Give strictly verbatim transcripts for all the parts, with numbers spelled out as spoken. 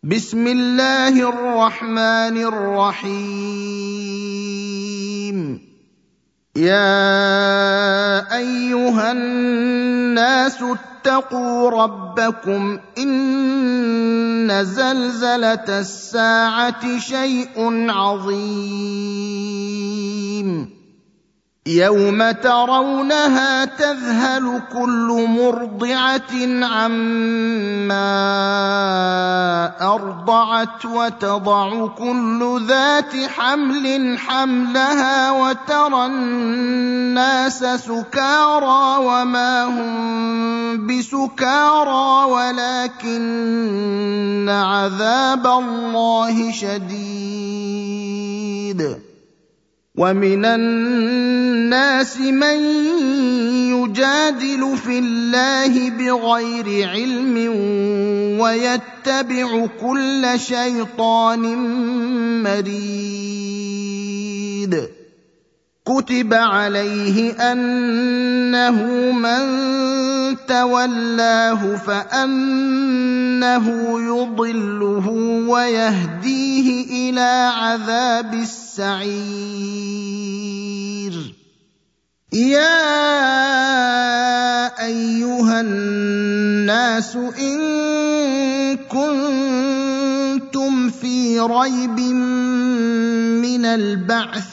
بسم الله الرحمن الرحيم يا أيها الناس اتقوا ربكم إن زلزلة الساعة شيء عظيم يوم ترونها تذهل كل مرضعة عما أرضعت وتضع كل ذات حمل حملها وترى الناس سكارى وما هم بسكارى ولكن عذاب الله شديد ومن الناس من يجادل في الله بغير علم ويتبع كل شيطان مريد كتب عليه أنه من تولاه فأنه يضله ويهديه إلى عذاب السعير يا أيها الناس إن كنتم في ريب من البعث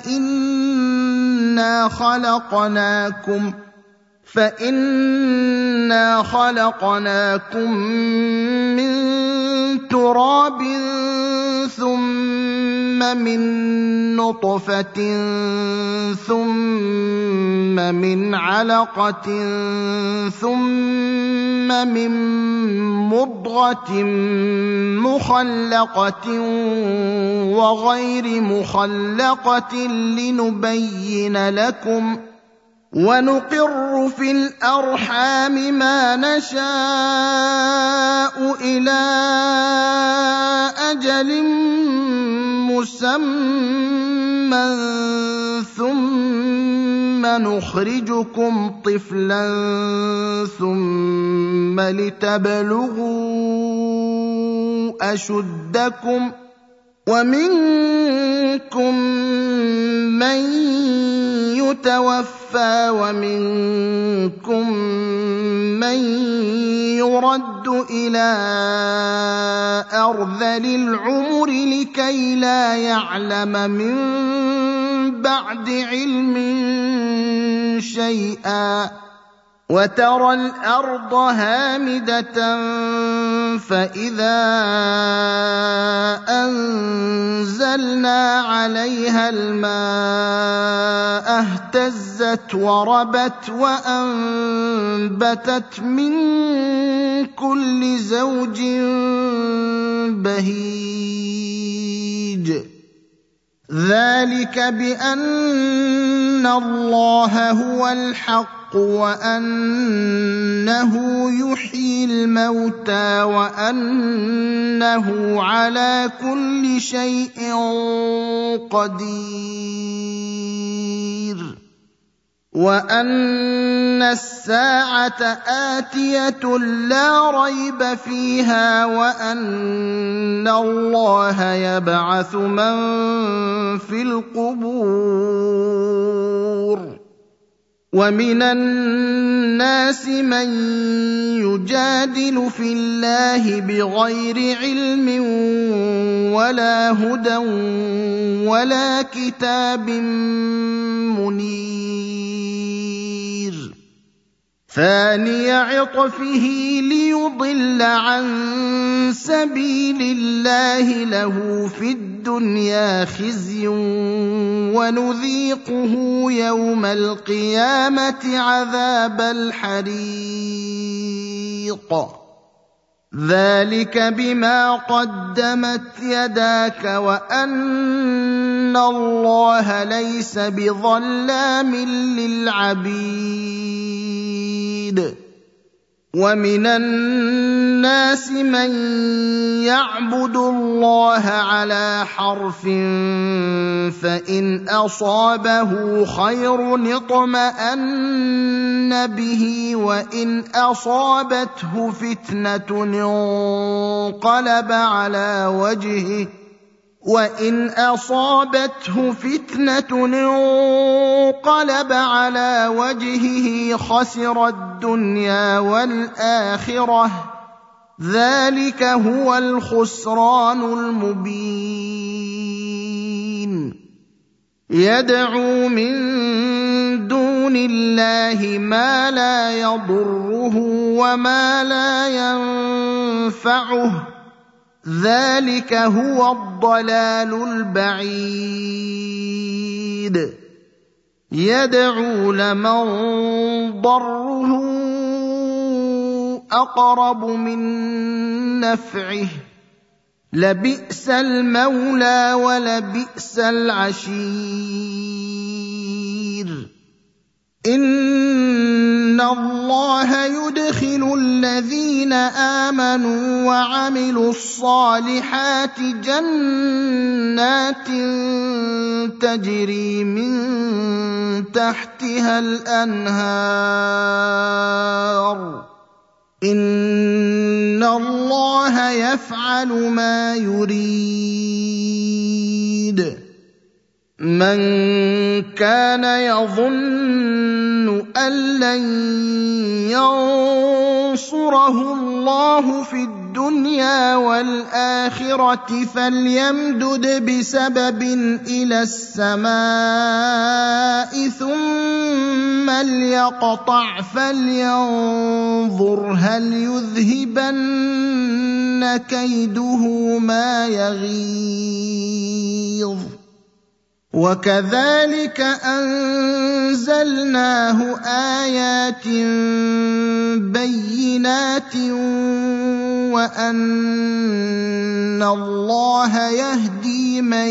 فإنا خلقناكم فإنا خلقناكم من تراب ثم من نطفة ثم من علقة ثم من مضغة مخلقة وغير مخلقة لنبين لكم ونقر في الأرحام ما نشاء إلى أجل مسمى ثم نخرجكم طفلا ثم لتبلغوا أشدكم ومنكم من يتوفى ومنكم من يرد إلى أرذل العمر لكي لا يعلم من بعد علم شيئا وترى الأرض هامدة فإذا أنزلنا عليها الماء اهتزت وربت وأنبتت من كل زوج بهيج ذلك بأن الله هو الحق وأنه يحيي الموتى وأنه على كل شيء قدير وأن الساعة آتية لا ريب فيها وأن الله يبعث من في القبور ومن الناس من يجادل في الله بغير علم ولا هدى ولا كتاب منير ثاني عطفه ليضل عن سبيل الله له في الدنيا خزي ونذيقه يوم القيامة عذاب الحريق ذلك بما قدمت يداك وأن الله ليس بظلام للعبيد ومن الناس الناس من يعبد الله على حرف فإن أصابه خير اطمأن به وإن أصابته فتنة انقلب على وجهه وإن أصابته فتنة انقلب على وجهه خسر الدنيا والآخرة ذلك هو الخسران المبين يدعو من دون الله ما لا يضره وما لا ينفعه ذلك هو الضلال البعيد يدعو لمن ضره أقرب من نفعه لبئس المولى ولبئس العشير إن الله يدخل الذين آمنوا وعملوا الصالحات جنات تجري من تحتها الأنهار إن الله يفعل ما يريد من كان يظن أن لن ينصره الله في الدنيا والآخرة فليمدد بسبب إلى السماء ثم ليقطع فلينظر هل يذهبن كيده ما يغيظ وكذلك أنزلناه آيات بينات وأن الله يهدي من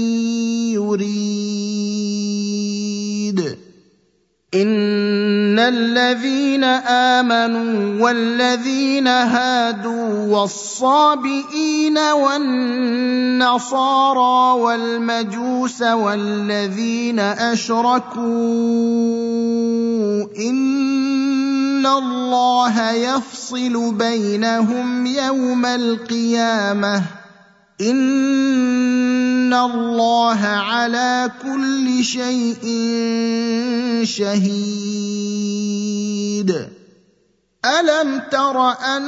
يريد إن الذين آمنوا والذين هادوا والصابئين والنصارى والمجوس والذين أشركوا إن الله يفصل بينهم يوم القيامة إن الله على كل شيء شهيد ألم تر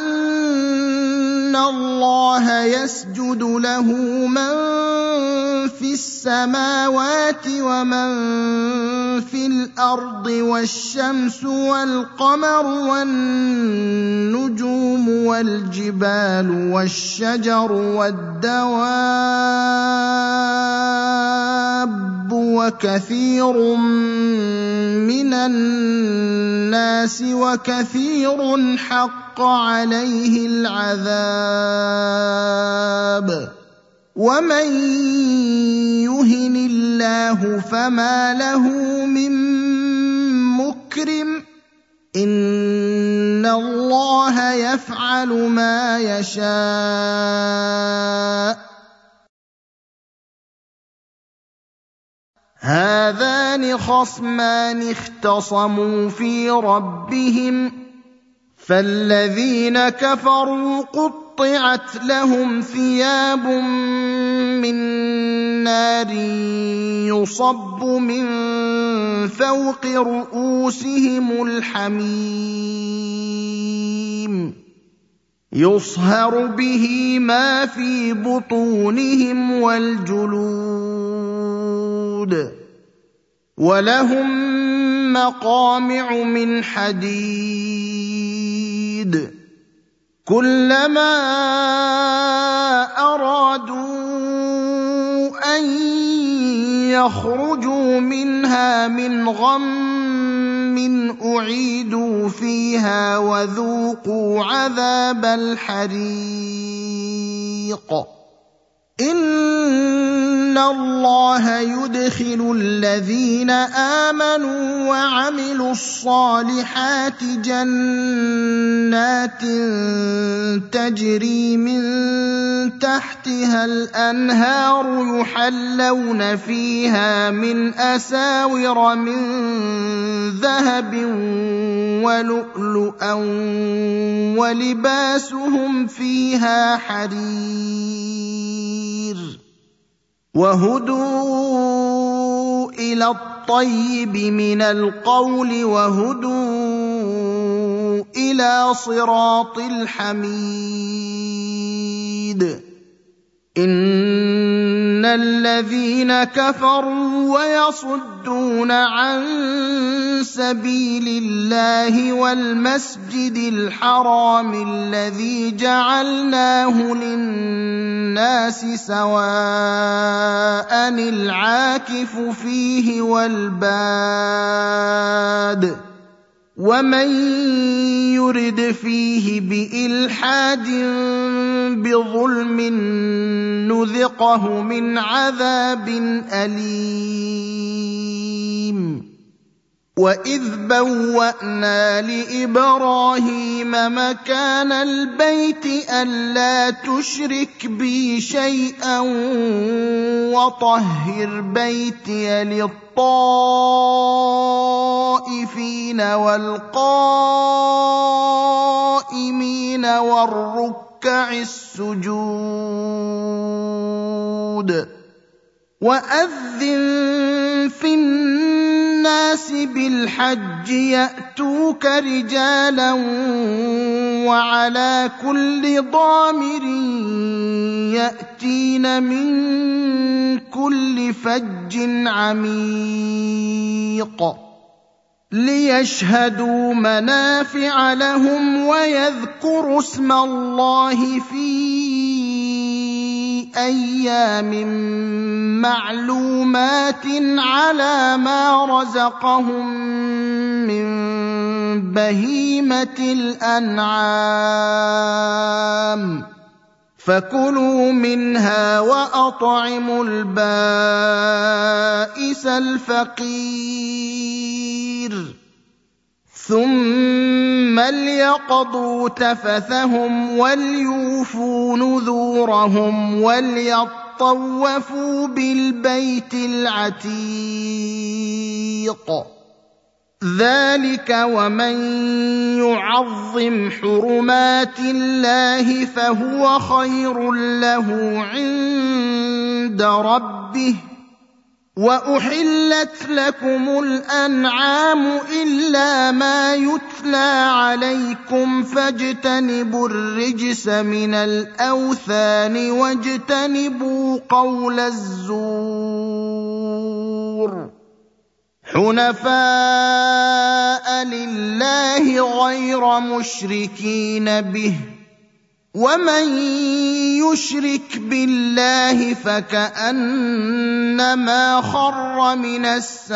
أن الله يسجد له من في السماوات ومن في الأرض والشمس والقمر والنجوم والجبال والشجر والدواب وكثير من الناس وكثير حق عليه العذاب ومن يهن الله فما له من مكرم إن الله يفعل ما يشاء هذان خصمان اختصموا في ربهم فالذين كفروا قطعت لهم ثياب من نار يصب من فوق رؤوسهم الحميم يصهر به ما في بطونهم والجلود ولهم مقامع من حديد كلما أرادوا أن يخرجوا منها من غم أعيدوا فيها وذوقوا عذاب الحريق إِنَّ اللَّهَ يُدْخِلُ الَّذِينَ آمَنُوا وَعَمِلُوا الصَّالِحَاتِ جَنَّاتٍ تَجْرِي مِن تَحْتِهَا الْأَنْهَارُ يُحَلَّوْنَ فِيهَا مِنْ أَسَاوِرَ مِن ذَهَبٍ وَلُؤْلُؤًا وَلِبَاسُهُمْ فِيهَا حَرِيرٌ وَهُدُوا إِلَى الطَّيِّبِ مِنَ الْقَوْلِ وَهُدُوا إِلَى صِرَاطِ الْحَمِيدِ إِنَّ الَّذِينَ كَفَرُوا وَيَصُدُّونَ عَن سَبِيلِ اللَّهِ وَالْمَسْجِدِ الْحَرَامِ الَّذِي جَعَلْنَاهُ لِلنَّاسِ سَوَاءً الْعَاكِفُ فِيهِ وَالْبَادِ وَمَن يُرِدْ فِيهِ بِإِلْحَادٍ بِظُلْمٍ نُذِقْهُ مِنْ عَذَابٍ أَلِيمٍ وَإِذْ بَوَّأْنَا لِإِبْرَاهِيمَ مَكَانَ الْبَيْتِ أَلَّا تُشْرِكْ بِي شَيْئًا وَطَهِّرْ بَيْتِيَ لِلطَّائِفِينَ وَالْقَائِمِينَ وَالرُّكَّعِ السُّجُودِ وَأَذِّن فِي النَّاسِ بِالْحَجِّ يَأْتُوكَ رِجَالًا وَعَلَى كُلِّ ضَامِرٍ يَأْتِينَ مِن كُلِّ فَجٍّ عَمِيقٍ لِيَشْهَدُوا مَنَافِعَ لَهُمْ وَيَذْكُرُوا اسْمَ اللَّهِ فِي أَيَّامٍ مَّعْلُومَاتٍ عَلَىٰ مَا رَزَقَهُم مِّن بَهِيمَةِ الْأَنْعَامِ فَكُلُوا مِنْهَا وَأَطْعِمُوا الْبَائِسَ الْفَقِيرَ ثُمَّ لْيَقْضُوا تَفَثَهُمْ وَلْيُوفُوا نُذُورَهُمْ وَلْيَطَّوَّفُوا بِالْبَيْتِ الْعَتِيقِ ذَلِكَ وَمَن يُعَظِّمْ حُرُمَاتِ اللَّهِ فَهُوَ خَيْرٌ لَّهُ عِندَ رَبِّهِ وَأُحِلَّتْ لَكُمُ الْأَنْعَامُ إِلَّا مَا يُتْلَىٰ عَلَيْكُمْ فَاجْتَنِبُوا الرِّجْسَ مِنَ الْأَوْثَانِ وَاجْتَنِبُوا قَوْلَ الزُّورِ حُنَفَاءَ لِلَّهِ غَيْرَ مُشْرِكِينَ بِهِ وَمَن يُشْرِكْ بِاللَّهِ فَكَأَنَّمَا خَرَّ مِنَ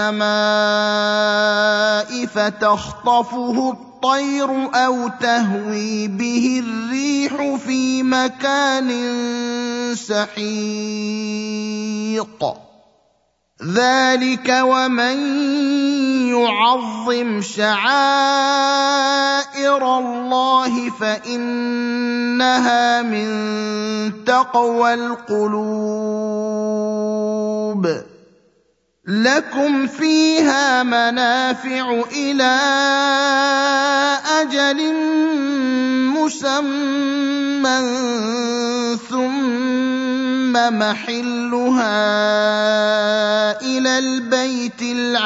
السَّمَاءِ فَتَخْطَفُهُ الطَّيْرُ أَوْ تَهْوِي بِهِ الرِّيحُ فِي مَكَانٍ سَحِيقٍ ذَلِكَ وَمَن يُعَظِّمْ شَعَائِرَ اللَّهِ فَإِنَّهَا مِن تَقْوَى الْقُلُوبِ لَكُمْ فِيهَا مَنَافِعُ إِلَىٰ أَجَلٍ مُّسَمًّى ثُمَّ مَحِلُّهَا إِلَى الْبَيْتِ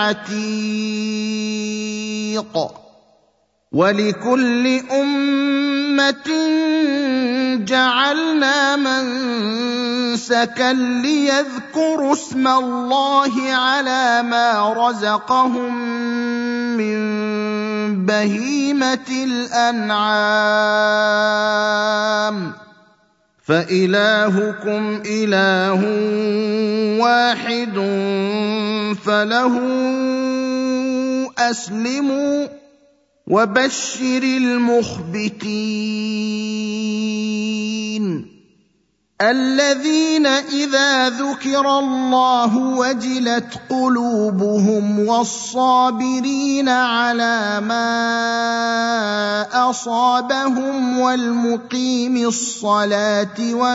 الْعَتِيقِ وَلِكُلِّ أُمَّةٍ جَعَلْنَا مَنسَكًا لِّيَذْكُرُوا اسْمَ اللَّهِ عَلَىٰ مَا رَزَقَهُم مِّن بَهِيمَةِ الْأَنْعَامِ فَإِلَٰهُكُمْ إِلَٰهٌ وَاحِدٌ فَلَهُ أَسْلِمُوا وَبَشِّرِ الْمُخْبِتِينَ الذين إذا ذكر الله وجلت قلوبهم والصابرين على ما أصابهم والمقيم الصلاة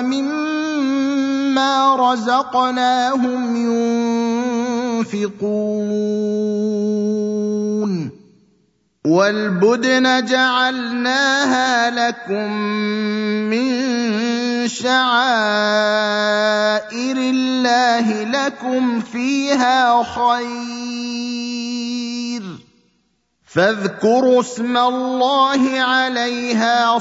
ومما رزقناهم ينفقون والبدن جعلناها لكم من شعائر الله لكم فيها خير فاذكروا اسم الله عليها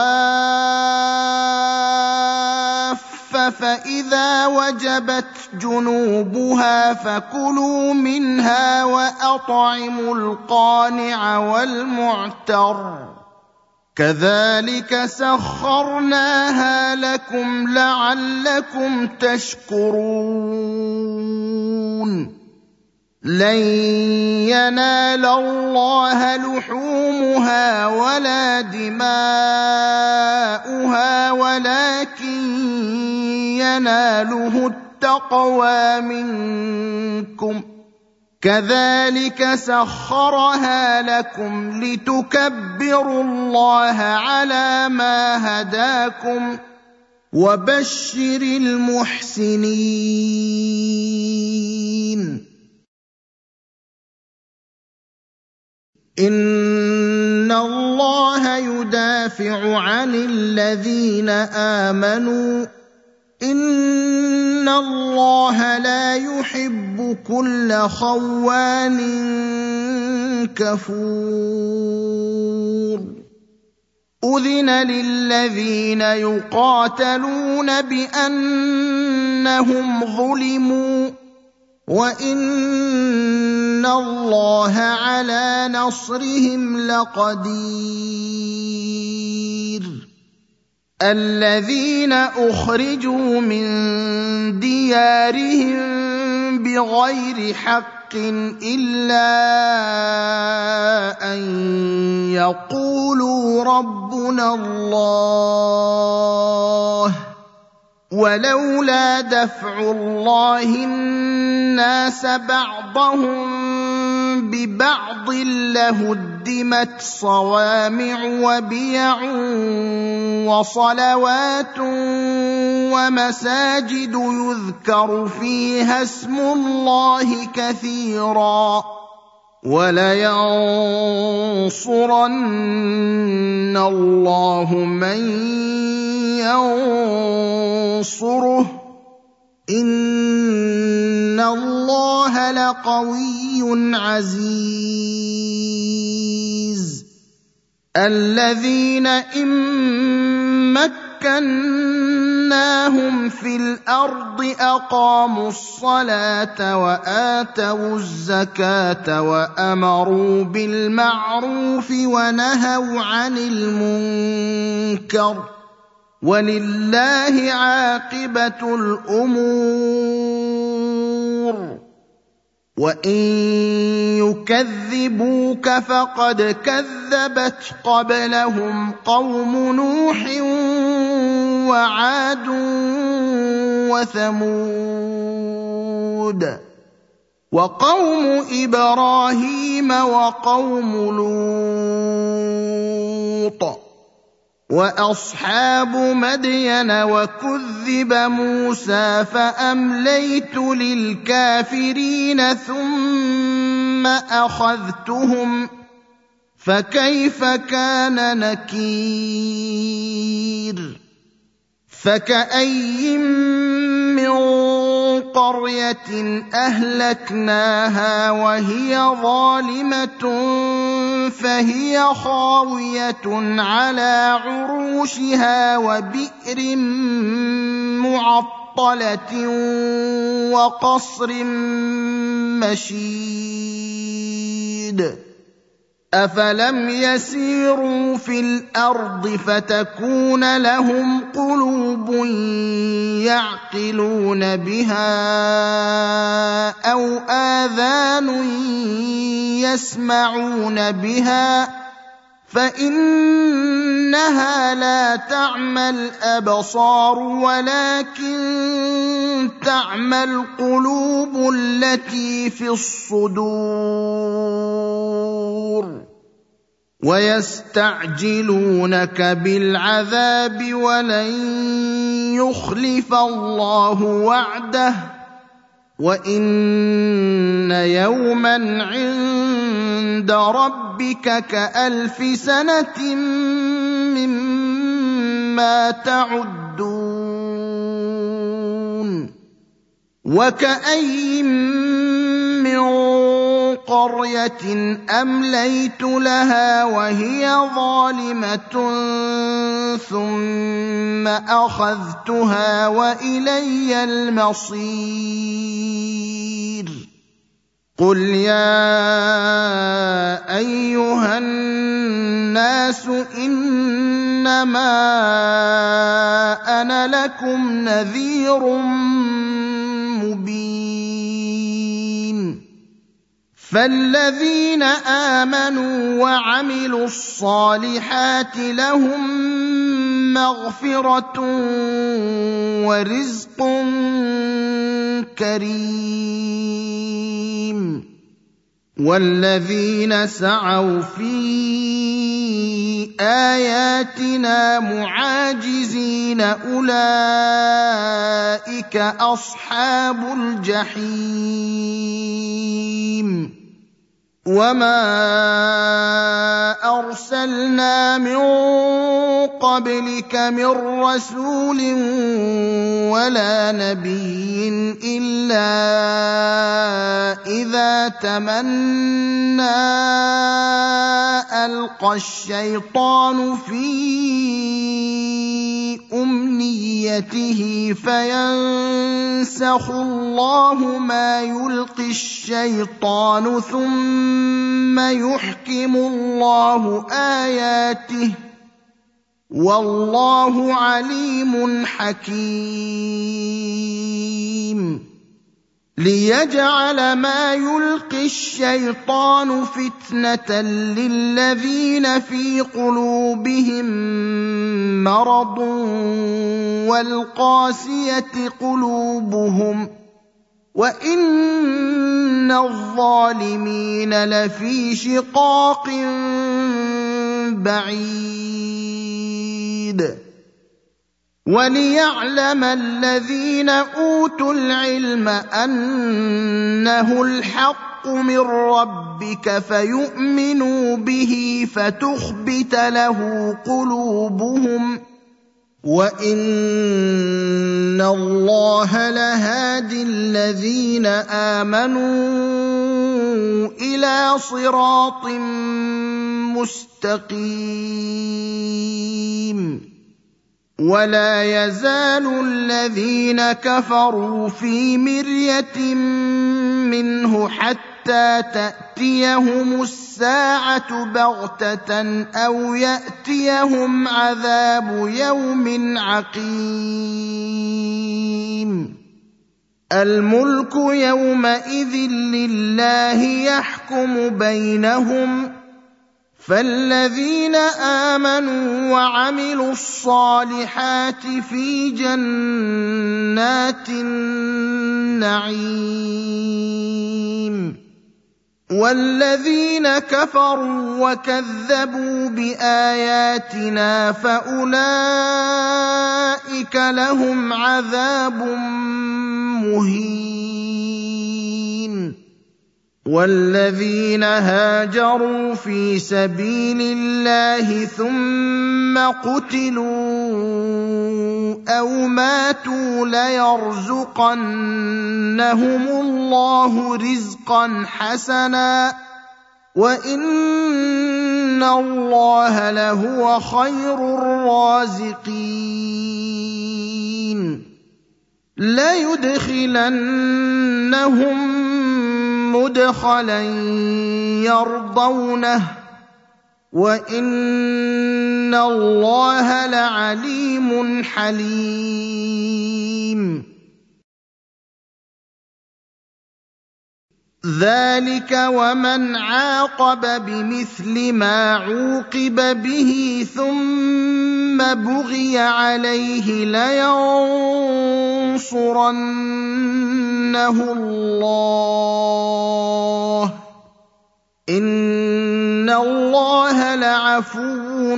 صواف فإذا وجبت جنوبها فكلوا منها وأطعموا القانع والمعتر كذلك سخرناها لكم لعلكم تشكرون لن ينال الله لحومها ولا دماؤها ولكن يناله التقوى منكم كذلك سخرها لكم لتكبروا الله على ما هداكم وبشر المحسنين إن الله يدافع عن الذين آمنوا إن الله لا يحب كل خوان كفور أذن للذين يقاتلون بأنهم ظلموا وإن الله على نصرهم لقدير الذين أخرجوا من ديارهم بغير حق إلا أن يقولوا ربنا الله ولولا دفع الله الناس بعضهم ببعض لهدمت صوامع وبيع وصلوات ومساجد يذكر فيها اسم الله كثيرا ولينصرن الله من ينصره إن الله لقوي عزيز الذين إن مكناهم في الأرض أقاموا الصلاة وآتوا الزكاة وأمروا بالمعروف ونهوا عن المنكر ولله عاقبة الأمور وإن يكذبوك فقد كذبت قبلهم قوم نوح وعاد وثمود وقوم إبراهيم وقوم لوط وأصحاب مدين وكذب موسى فأمليت للكافرين ثم أخذتهم فكيف كان نكير فكأي من قرية أهلكناها وهي ظالمة فهي خاوية على عروشها وبئر معطلة وقصر مشيد أفلم يسيروا في الأرض فتكون لهم قلوب يعقلون بها أو آذان يسمعون بها فإنها لا تعمى الأبصار ولكن تعمى القلوب التي في الصدور. ويستعجلونك بالعذاب ولن يخلف الله وعده وإن يوما عند ربك كألف سنة مما تعدون. وكأي من قرية أمليت لها وهي ظالمة ثم أخذتها وإلي المصير. قل يا أيها الناس إنما أنا لكم نذير مبين. فالذين آمنوا وعملوا الصالحات لهم مغفرة ورزق كريم. والذين سعوا في آياتنا معاجزين أولئك أصحاب الجحيم. وما أرسلنا من قبلك من رسول ولا نبي إلا إذا تمنى ألقى الشيطان في أمنيته فينسخ الله ما يلقي الشيطان ثم يحكم الله آياته والله عليم حكيم. ليجعل ما يلقي الشيطان فتنة للذين في قلوبهم مرض والقاسية قلوبهم وإن الظالمين لفي شقاق بعيد. وليعلم الذين أوتوا العلم أنه الحق من ربك فيؤمنوا به فتخبت له قلوبهم وإن الله لهادي الذين آمنوا إلى صراط مستقيم. ولا يزال الذين كفروا في مرية منه حتى تأتيهم الساعة بغتة أو يأتيهم عذاب يوم عقيم. الملك يومئذ لله يحكم بينهم فالذين آمنوا وعملوا الصالحات في جنات النعيم. والذين كفروا وكذبوا بآياتنا فأولئك لهم عذاب مهين. والذين هاجروا في سبيل الله ثم قتلوا أو ماتوا ليرزقنهم الله رزقا حسنا وإن الله لهو خير الرازقين. ليدخلنهم مدخلا يرضونه وإن الله لعليم حليم. ذلك ومن عاقب بمثل ما عوقب به ثم بغي عليه لينصرنه الله إن الله لعفو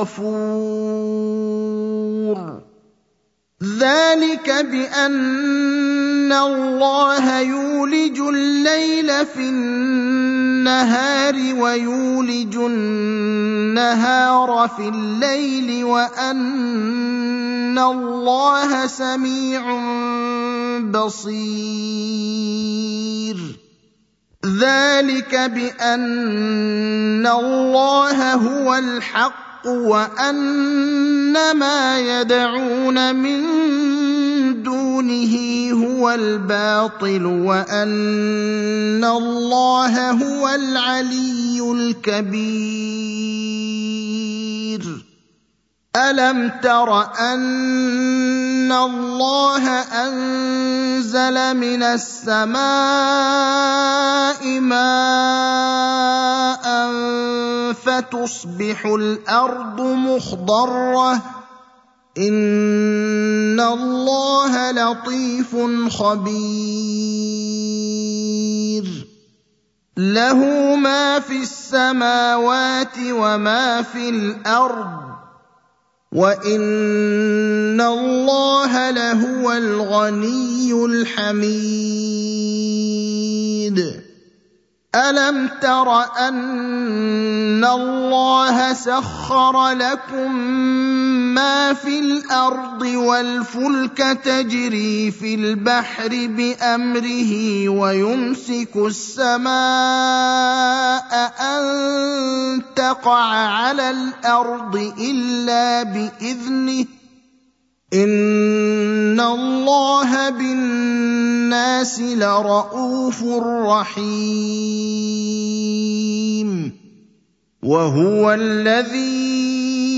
غفور ذلك بأن الله يولج الليل في النهار ويولج النهار في الليل وأن الله سميع بصير ذلك بأن الله هو الحق وأن ما يدعون من دونه هو الباطل وأن الله هو العلي الكبير ألم تر أن الله أنزل من السماء ماء فتصبح الأرض مخضرة إن الله لطيف خبير له ما في السماوات وما في الأرض وإن الله لهو الغني الحميد ألم تر أن الله سخر لكم ما في الأرض والفلك تجري في البحر بأمره ويمسك السماء أن تقع على الأرض إلا بإذنه إن الله بالناس لرءوف رحيم وهو الذي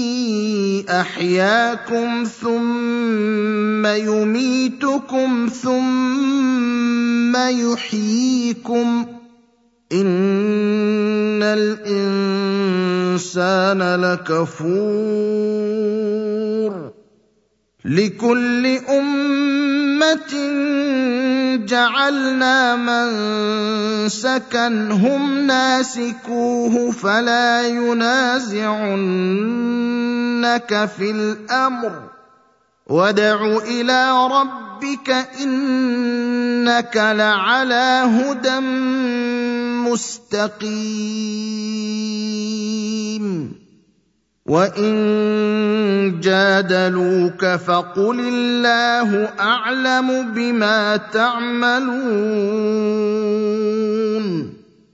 أحياكم ثم يميتكم ثم يحييكم إن الإنسان لكفور لكل أمة جعلنا منسكا هم ناسكوه فلا ينازعنك في الأمر وادع إلى ربك إنك لعلى هدى مستقيم وإن جادلوك فقل الله أعلم بما تعملون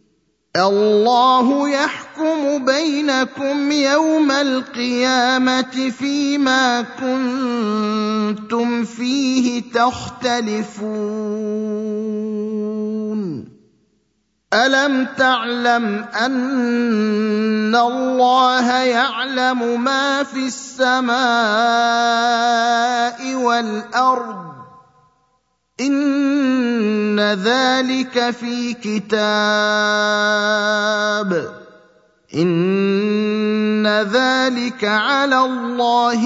الله يحكم بينكم يوم القيامة فيما كنتم فيه تختلفون ألم تعلم أن الله يعلم ما في السماء والأرض إن ذلك في كتاب إن ذلك على الله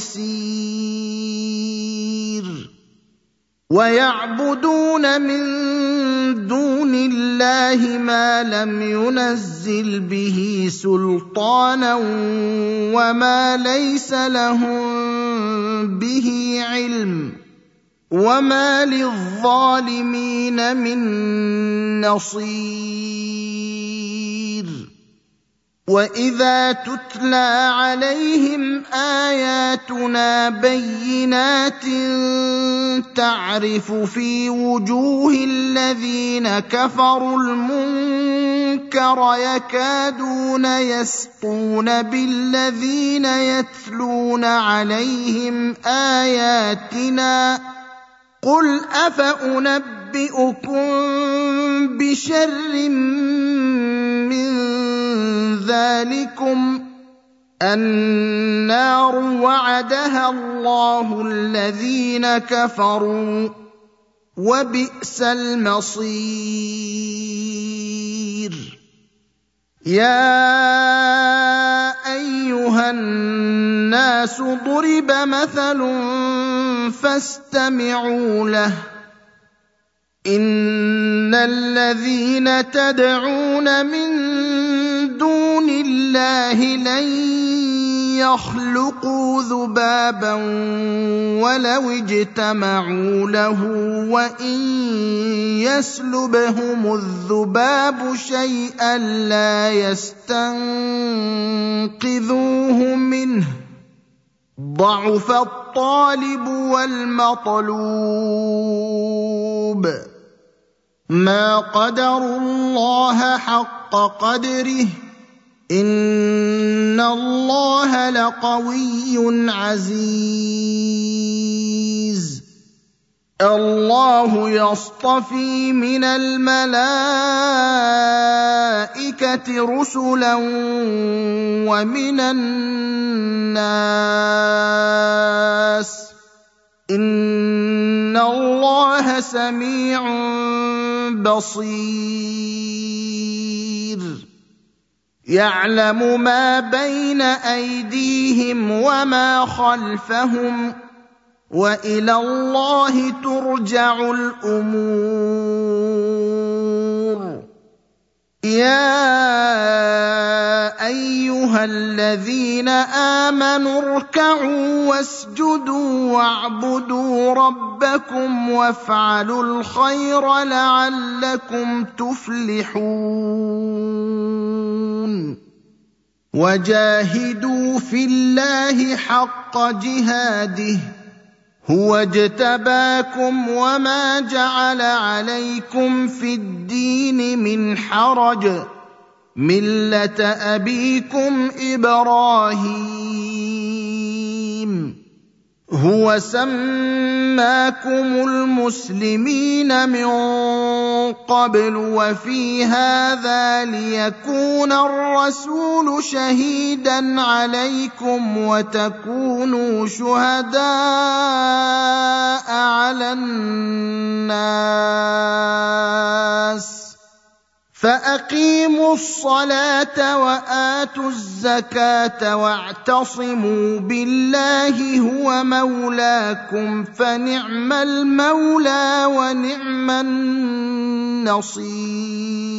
يسير ويعبدون من دون الله ما لم ينزل به سلطانا وما ليس لهم به علم وما للظالمين من نصير وإذا تتلى عليهم آياتنا بينات تعرف في وجوه الذين كفروا المنكر يكادون يسطون بالذين يتلون عليهم آياتنا قل أفأنبئكم بشر من ذلكم النار وعدها الله الذين كفروا وبئس المصير. يا ايها الناس ضرب مثل فاستمعوا له. ان الذين تدعون من دون الله لن يخلقوا ذبابا ولو اجتمعوا له وان يسلبهم الذباب شيئا لا يستنقذوه منه، ضعف الطالب والمطلوب. ما قدروا الله حق قدره ان الله لقوي عزيز. الله يصطفي من الملائكة رسلا ومن الناس ان الله سميع بصير. يعلم ما بين ايديهم وما خلفهم والى الله ترجع الامور. يا ايها الذين امنوا اركعوا واسجدوا واعبدوا ربكم وافعلوا الخير لعلكم تفلحون. وجاهدوا في الله حق جهاده هو اجتباكم وما جعل عليكم في الدين من حرج، ملة أبيكم إبراهيم هو سماكم المسلمين من قبل وفي هذا ليكون الرسول شهيدا عليكم وتكونوا شهداء على الناس. فأقيموا الصلاة وآتوا الزكاة واعتصموا بالله هو مولاكم فنعم المولى ونعم النصير.